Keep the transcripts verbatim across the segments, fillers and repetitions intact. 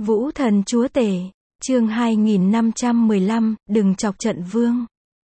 Vũ thần chúa tể, chương hai nghìn năm trăm mười lăm, đừng chọc trận vương.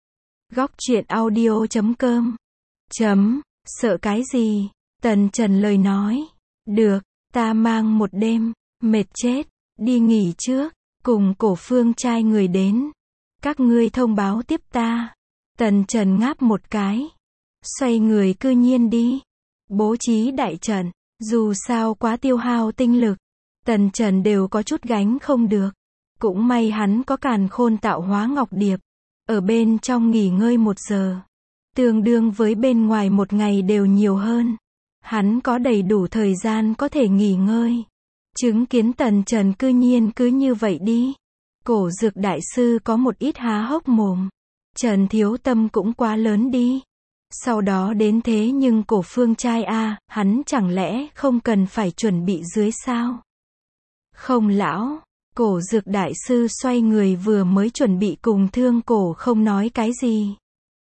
Góc truyện audio chấm com. Chấm, sợ cái gì? Tần Trần lời nói. Được, ta mang một đêm, mệt chết, đi nghỉ trước, cùng Cổ Phương trai người đến. Các ngươi thông báo tiếp ta. Tần Trần ngáp một cái. Xoay người cư nhiên đi. Bố trí đại trận, dù sao quá tiêu hao tinh lực. Tần Trần đều có chút gánh không được. Cũng may hắn có càn khôn tạo hóa ngọc điệp. Ở bên trong nghỉ ngơi một giờ. Tương đương với bên ngoài một ngày đều nhiều hơn. Hắn có đầy đủ thời gian có thể nghỉ ngơi. Chứng kiến Tần Trần cư nhiên cứ như vậy đi. Cổ Dược đại sư có một ít há hốc mồm. Trần thiếu tâm cũng quá lớn đi. Sau đó đến thế nhưng Cổ Phương trai a, hắn chẳng lẽ không cần phải chuẩn bị dưới sao? Không lão, Cổ Dược đại sư xoay người vừa mới chuẩn bị cùng Thương Cổ không nói cái gì.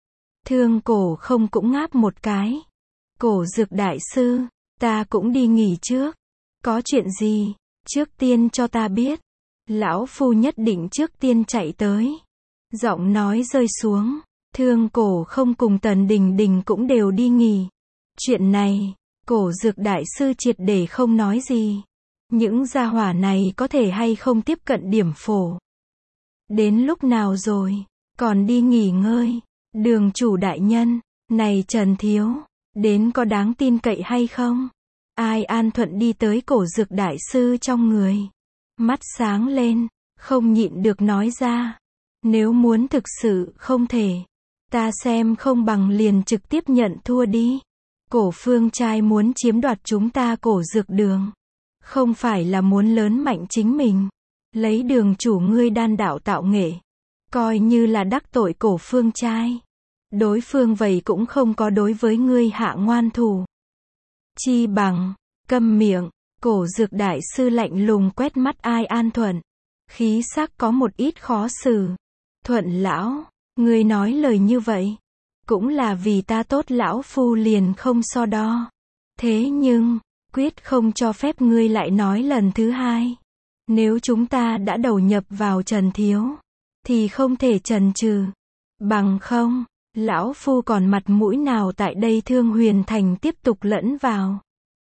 Thương Cổ không cũng ngáp một cái. Cổ Dược đại sư, ta cũng đi nghỉ trước. Có chuyện gì, trước tiên cho ta biết. Lão phu nhất định trước tiên chạy tới. Giọng nói rơi xuống. Thương Cổ không cùng Tần Đình Đình cũng đều đi nghỉ. Chuyện này, Cổ Dược đại sư triệt để không nói gì. Những gia hỏa này có thể hay không tiếp cận điểm phổ. Đến lúc nào rồi, còn đi nghỉ ngơi. Đường chủ đại nhân, này Trần thiếu, đến có đáng tin cậy hay không? Ai an thuận đi tới Cổ Dược đại sư trong người. Mắt sáng lên, không nhịn được nói ra. Nếu muốn thực sự không thể, ta xem không bằng liền trực tiếp nhận thua đi. Cổ Phương trai muốn chiếm đoạt chúng ta Cổ Dược đường. Không phải là muốn lớn mạnh chính mình. Lấy đường chủ ngươi đan đạo tạo nghệ. Coi như là đắc tội Cổ Phương trai. Đối phương vậy cũng không có đối với ngươi hạ ngoan thủ. Chi bằng, câm miệng. Cổ Dược đại sư lạnh lùng quét mắt Ai An Thuận. Khí sắc có một ít khó xử. Thuận lão, ngươi nói lời như vậy. Cũng là vì ta tốt, lão phu liền không so đo. Thế nhưng, quyết không cho phép ngươi lại nói lần thứ hai. Nếu chúng ta đã đầu nhập vào Trần thiếu, thì không thể chần chừ. Bằng không, lão phu còn mặt mũi nào tại đây Thương Huyền Thành tiếp tục lẫn vào.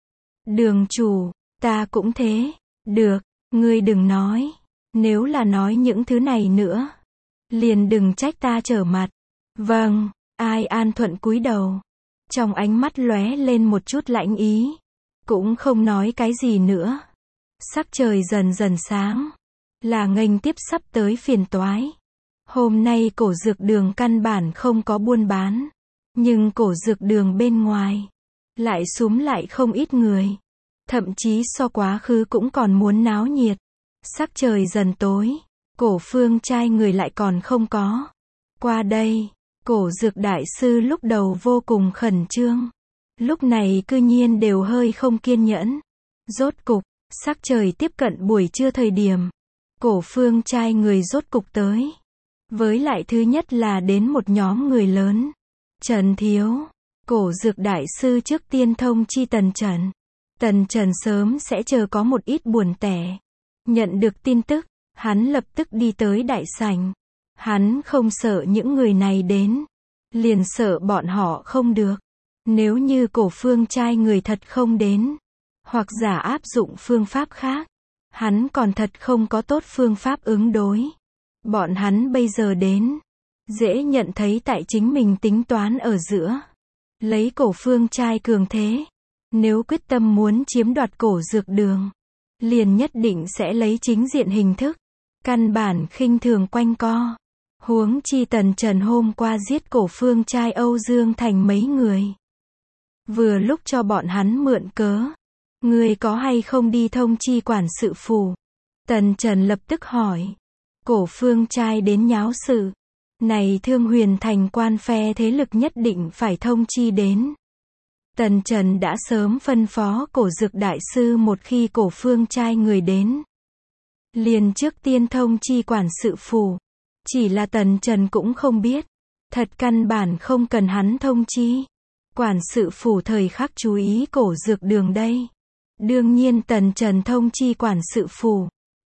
Đường chủ, ta cũng thế. Được, ngươi đừng nói. Nếu là nói những thứ này nữa, liền đừng trách ta trở mặt. Vâng, Ai An Thuận cúi đầu. Trong ánh mắt lóe lên một chút lãnh ý. Cũng không nói cái gì nữa. Sắc trời dần dần sáng. Là nghênh tiếp sắp tới phiền toái. Hôm nay Cổ Dược đường căn bản không có buôn bán. Nhưng Cổ Dược đường bên ngoài lại súm lại không ít người. Thậm chí so quá khứ cũng còn muốn náo nhiệt. Sắc trời dần tối. Cổ Phương trai người lại còn không có. Qua đây, Cổ Dược đại sư lúc đầu vô cùng khẩn trương. Lúc này cư nhiên đều hơi không kiên nhẫn. Rốt cục, sắc trời tiếp cận buổi trưa thời điểm. Cổ Phương trai người rốt cục tới. Với lại thứ nhất là đến một nhóm người lớn. Trần thiếu. Cổ Dược đại sư trước tiên thông chi Tần Trần. Tần Trần sớm sẽ chờ có một ít buồn tẻ. Nhận được tin tức, hắn lập tức đi tới đại sảnh. Hắn không sợ những người này đến. Liền sợ bọn họ không được. Nếu như Cổ Phương trai người thật không đến. Hoặc giả áp dụng phương pháp khác. Hắn còn thật không có tốt phương pháp ứng đối. Bọn hắn bây giờ đến. Dễ nhận thấy tại chính mình tính toán ở giữa. Lấy Cổ Phương trai cường thế. Nếu quyết tâm muốn chiếm đoạt Cổ Dược đường. Liền nhất định sẽ lấy chính diện hình thức. Căn bản khinh thường quanh co. Huống chi Tần Trần hôm qua giết Cổ Phương trai Âu Dương Thành mấy người. Vừa lúc cho bọn hắn mượn cớ. Người có hay không đi thông chi quản sự phủ? Tần Trần lập tức hỏi. Cổ Phương trai đến nháo sự. Này Thương Huyền Thành quan phe thế lực nhất định phải thông chi đến. Tần Trần đã sớm phân phó Cổ Dược đại sư một khi Cổ Phương trai người đến. Liền trước tiên thông chi quản sự phủ. Chỉ là Tần Trần cũng không biết. Thật căn bản không cần hắn thông chi. Quản sự phủ thời khắc chú ý Cổ Dược đường đây. Đương nhiên Tần Trần thông chi quản sự phủ.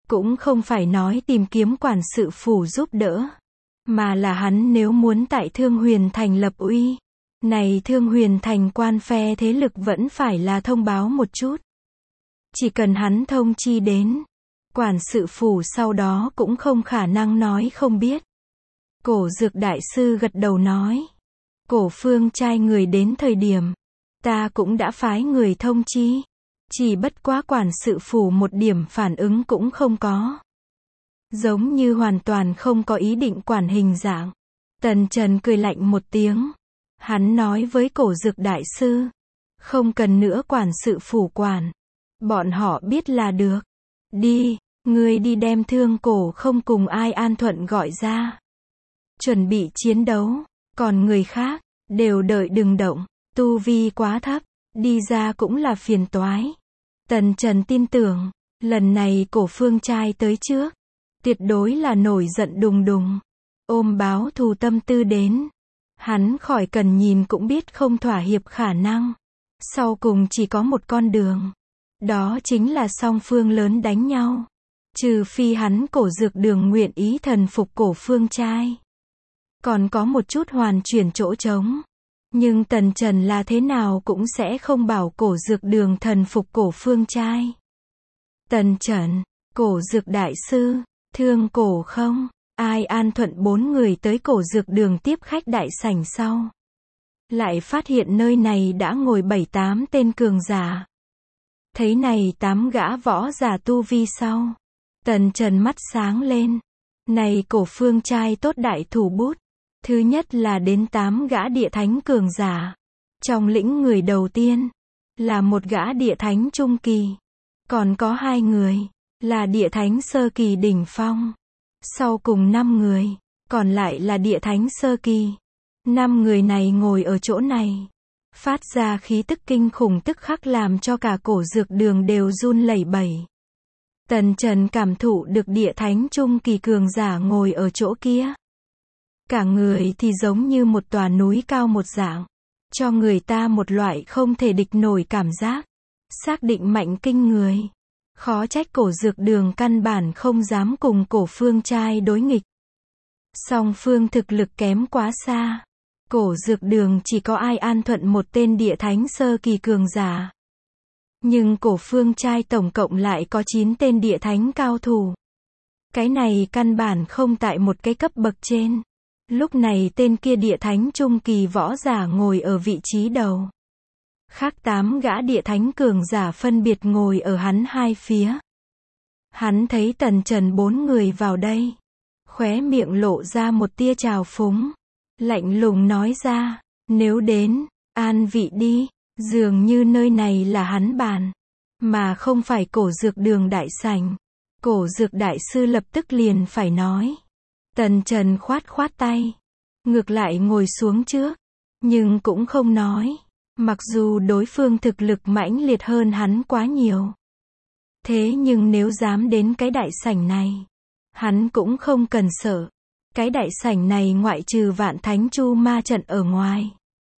Cũng không phải nói tìm kiếm quản sự phủ giúp đỡ, mà là hắn nếu muốn tại Thương Huyền Thành lập uy, này Thương Huyền Thành quan phe thế lực vẫn phải là thông báo một chút. Chỉ cần hắn thông chi đến, quản sự phủ sau đó cũng không khả năng nói không biết. Cổ Dược đại sư gật đầu nói. Cổ Phương trai người đến thời điểm, ta cũng đã phái người thông chi. Chỉ bất quá quản sự phủ một điểm phản ứng cũng không có. Giống như hoàn toàn không có ý định quản hình dạng. Tần Trần cười lạnh một tiếng. Hắn nói với Cổ Dược đại sư, không cần nữa quản sự phủ quản. Bọn họ biết là được. Đi, ngươi đi đem Thương Cổ không cùng Ai An Thuận gọi ra. Chuẩn bị chiến đấu, còn người khác, đều đợi đừng động, tu vi quá thấp, đi ra cũng là phiền toái. Tần Trần tin tưởng, lần này Cổ Phương trai tới trước, tuyệt đối là nổi giận đùng đùng, ôm báo thù tâm tư đến. Hắn khỏi cần nhìn cũng biết không thỏa hiệp khả năng. Sau cùng chỉ có một con đường. Đó chính là song phương lớn đánh nhau. Trừ phi hắn Cổ Dược Đường nguyện ý thần phục Cổ Phương trai. Còn có một chút hoàn chuyển chỗ trống. Nhưng Tần Trần là thế nào cũng sẽ không bảo Cổ Dược Đường thần phục Cổ Phương trai. Tần Trần, Cổ Dược đại sư, Thương Cổ không, Ai An Thuận bốn người tới Cổ Dược Đường tiếp khách đại sảnh sau. Lại phát hiện nơi này đã ngồi bảy tám tên cường giả. Thấy này tám gã võ giả tu vi sau. Tần Trần mắt sáng lên. Này Cổ Phương trai tốt đại thủ bút. Thứ nhất là đến tám gã địa thánh cường giả. Trong lĩnh người đầu tiên, là một gã địa thánh trung kỳ. Còn có hai người, là địa thánh sơ kỳ đỉnh phong. Sau cùng năm người, còn lại là địa thánh sơ kỳ. Năm người này ngồi ở chỗ này. Phát ra khí tức kinh khủng tức khắc làm cho cả Cổ Dược Đường đều run lẩy bẩy. Tần Trần cảm thụ được địa thánh trung kỳ cường giả ngồi ở chỗ kia. Cả người thì giống như một tòa núi cao một dạng. Cho người ta một loại không thể địch nổi cảm giác. Xác định mạnh kinh người. Khó trách Cổ Dược Đường căn bản không dám cùng Cổ Phương trai đối nghịch. Song phương thực lực kém quá xa. Cổ Dược Đường chỉ có Ai An Thuận một tên địa thánh sơ kỳ cường giả. Nhưng Cổ Phương trai tổng cộng lại có chín tên địa thánh cao thủ. Cái này căn bản không tại một cái cấp bậc trên. Lúc này tên kia địa thánh trung kỳ võ giả ngồi ở vị trí đầu. Khác tám gã địa thánh cường giả phân biệt ngồi ở hắn hai phía. Hắn thấy Tần Trần bốn người vào đây. Khóe miệng lộ ra một tia trào phúng. Lạnh lùng nói ra, nếu đến, an vị đi, dường như nơi này là hắn bàn, mà không phải Cổ Dược Đường đại sảnh. Cổ Dược đại sư lập tức liền phải nói. Tần Trần khoát khoát tay, ngược lại ngồi xuống trước, nhưng cũng không nói, mặc dù đối phương thực lực mãnh liệt hơn hắn quá nhiều. Thế nhưng nếu dám đến cái đại sảnh này, hắn cũng không cần sợ. Cái đại sảnh này ngoại trừ Vạn Thánh Chu Ma trận ở ngoài,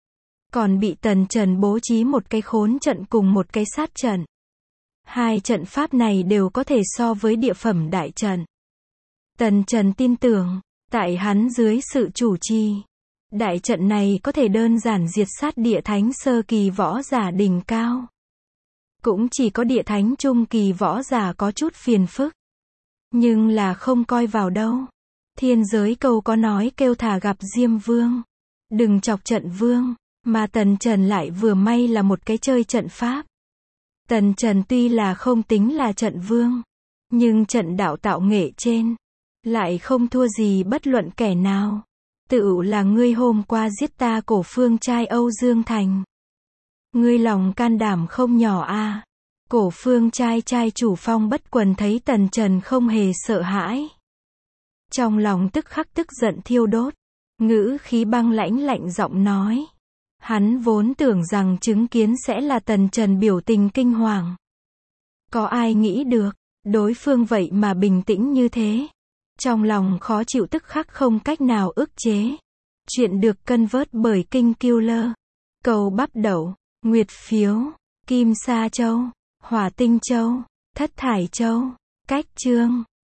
còn bị Tần Trần bố trí một cái khốn trận cùng một cái sát trận. Hai trận pháp này đều có thể so với địa phẩm đại trận. Tần Trần tin tưởng, tại hắn dưới sự chủ trì, đại trận này có thể đơn giản diệt sát địa thánh sơ kỳ võ giả đỉnh cao. Cũng chỉ có địa thánh trung kỳ võ giả có chút phiền phức. Nhưng là không coi vào đâu. Thiên giới câu có nói kêu thà gặp Diêm Vương, đừng chọc trận vương, mà Tần Trần lại vừa may là một cái chơi trận pháp. Tần Trần tuy là không tính là trận vương, nhưng trận đạo tạo nghệ trên, lại không thua gì bất luận kẻ nào. Tự là ngươi hôm qua giết ta Cổ Phương trai Âu Dương Thành. Ngươi lòng can đảm không nhỏ a. À. Cổ Phương trai trai chủ Phong Bất Quần thấy Tần Trần không hề sợ hãi. Trong lòng tức khắc tức giận thiêu đốt, ngữ khí băng lãnh lạnh giọng nói. Hắn vốn tưởng rằng chứng kiến sẽ là Tần Trần biểu tình kinh hoàng. Có ai nghĩ được, đối phương vậy mà bình tĩnh như thế. Trong lòng khó chịu tức khắc không cách nào ức chế. Chuyện được cân vớt bởi Kinh Killer. Cầu bắp đậu, Nguyệt phiếu, Kim Sa Châu, Hỏa Tinh Châu, Thất Thải Châu. Cách chương